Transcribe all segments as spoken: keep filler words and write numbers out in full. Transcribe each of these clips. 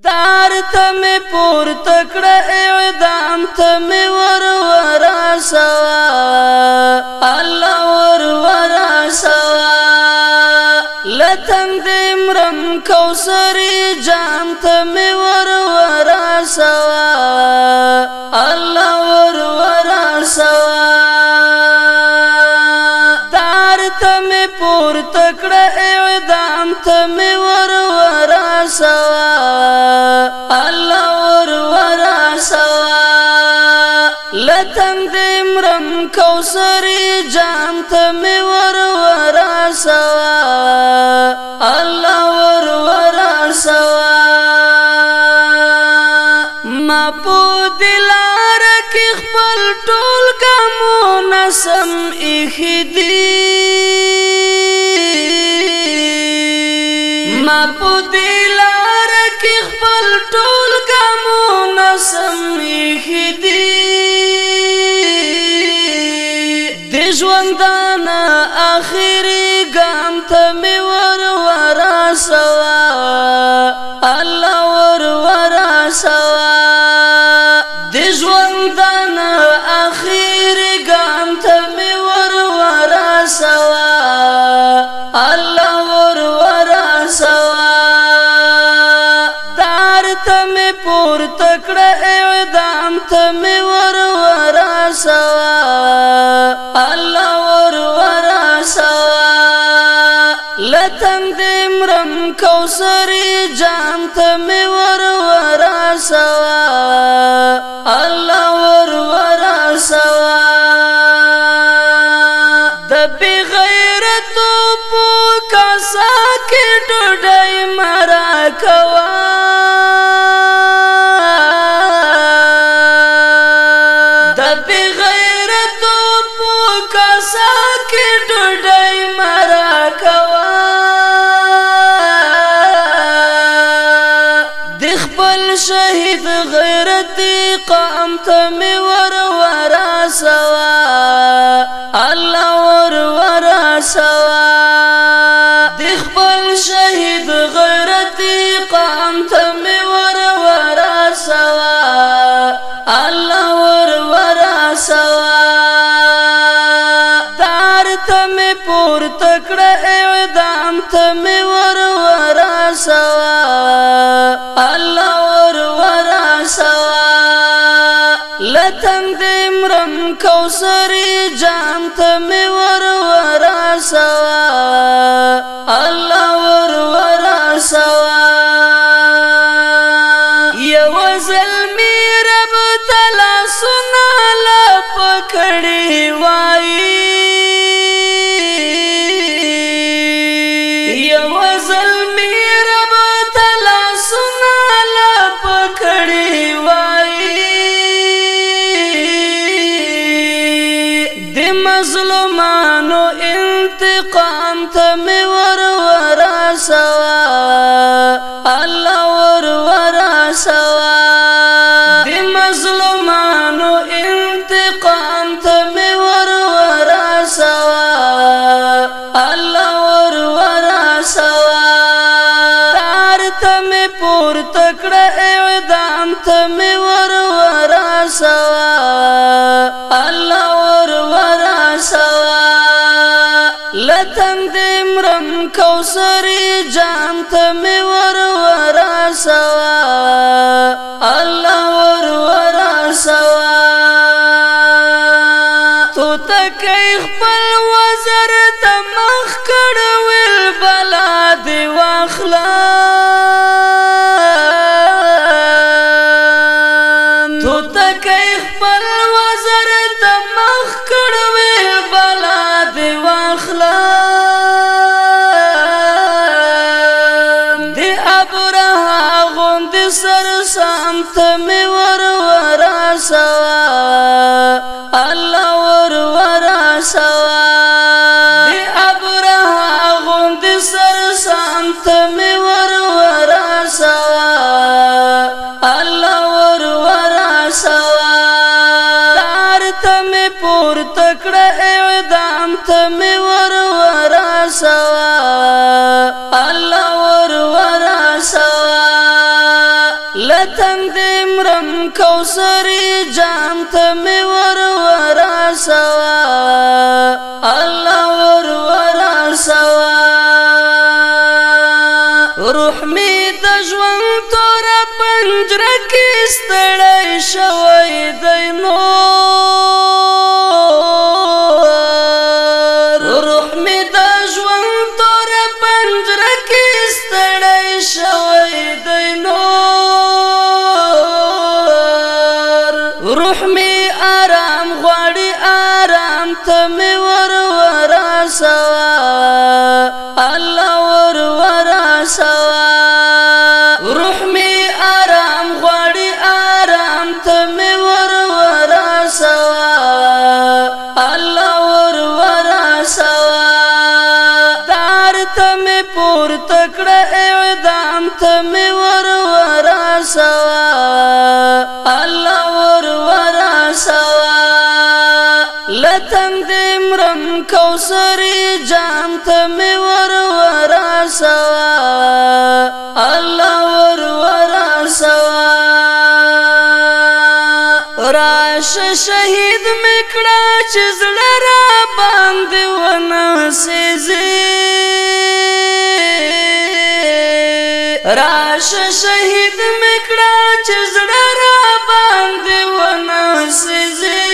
دار ته می پور تکړه اعدام ته می ور ورا سوا الله ور ورا سوا لتنگ دمرم کوثری جام ته می ور ورا سوا الله ور ورا سوا دار ته می پور تکړه اعدام ته می ور ورا سوا الله ور ورا سوا لتنگ دمرم کوثری جام ته می ور ورا سوا الله ور ورا سوا ما په دلار کې خپل ټول ګامونه سم ایخدي ما په دلار کې خپل ټول ګامونه سم ایخدي د ژوندانه اخري ګام ته می ور ورا سوا الله ور ورا سوا د ژوندانه اخري ګام ته می ور ورا سوا الله ور ورا سوا دار ته می پور تکړه اعدام ته می ور ورا سوا الله ور ورا سوا لتنگ دمرم کوثری جام ته می ور ورا سوا الله ور ورا سوا د بغیرتو په کاسا کې ډوډۍ مرا کوا د بغیرتو په کاسا کې ډوډۍ مرا کوا د خپل شهید غیرتی قام ته می ور ورا سوا الله ور ورا سوا د خپل شهید غیرتی قام ته می ور ورا سوا الله ور ورا سوا دار ته می پور تکړه اعدام ته می ور ورا سوا الله ور ورا سوا لتنگ دمرم کوثری جام ته می ور ورا سوا الله ور ورا سوا یو زلمی رب تلا سنا لا پکړی وای یو زلمی رب تلا سنا لا پکړی وای د مظلومانو انتقام ته می ور ورا سوا الله ور ورا سوا د مظلومانو انتقام ته می ور ورا سوا الله ور ورا سوا دار ته می پور تکړه اعدام ته می ور ورا سوا الله ور ورا سوا لتنگ دمرم کوثری جام ته می ور ورا سوا الله ور ورا سوا تو تکای خپل وزر ته مخ کړول بلا دی واخلا تو تکای خپل وزر ته مخ کړول بلا دی واخلا د ابره غوند سر سام ته می ور ورا سوا الله ور ورا سوا د ابره غوند سر سام ته می ور ورا سوا الله ور ورا سوا دار ته می پور تکړه اعدام ته می ور ورا سوا الله ور ورا سوا لتنگ دمرم کوثری جام ته می ور ورا سوا الله ور ورا سوا روح می د ژوند تور پنجره کې ستړی شوی دی نور روح می د ژوند تور پنجره کې ستړی شوی دی نور روح می آرام غواړي آرام ته می ور ورا سوا الله ور ورا سوا روح می آرام غواړي آرام ته می ور ورا سوا الله ور ورا سوا دار ته می پور تکړه اعدام ته می ور ورا سوا الله ور ورا سوا لتنگ دمرم کوثری جام ته می ور ورا سوا الله ور ورا سوا راش شهید میکړه چې زړه را باندې ونه سيزي راش شهید میکړه چې زړه را باندې ونه سيزي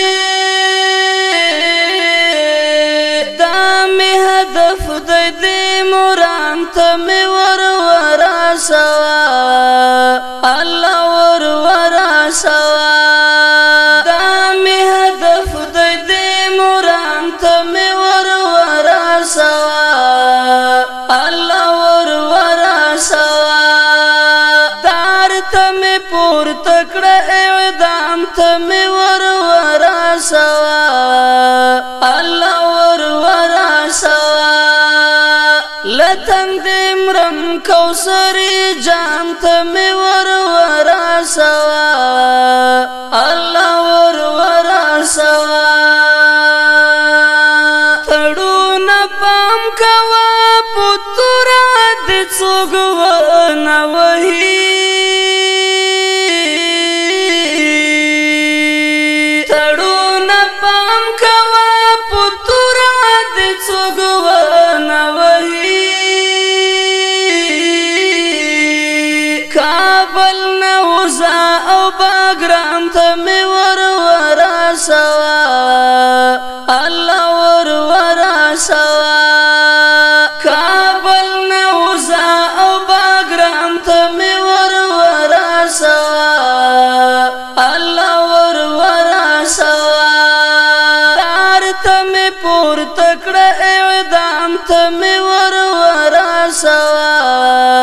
دا می هدف د دې مرام ته می ور ورا سوا الله ور ورا سوا دا می هدف د دې مرام ته می ور ورا سوا الله ور ورا سوا دار ته می پور تکړه اعدام ته می ور ورا سوا الله ور ورا سوا لتنگ دمرم کوثری جام ته می ور ورا سوا الله ور ورا سوا تړونه پام کوا پتورا د څوګ ونه وهي تړونه پام کوا پتورا د څوګ ونه وهي کابل نوزا او باګرام ته می ور ورا سوا الله ور ورا سوا کابل نوزا او باګرام ته می ور ورا سوا الله ور ورا سوا دار ته می پور تکړه اعدام ته می ور ورا سوا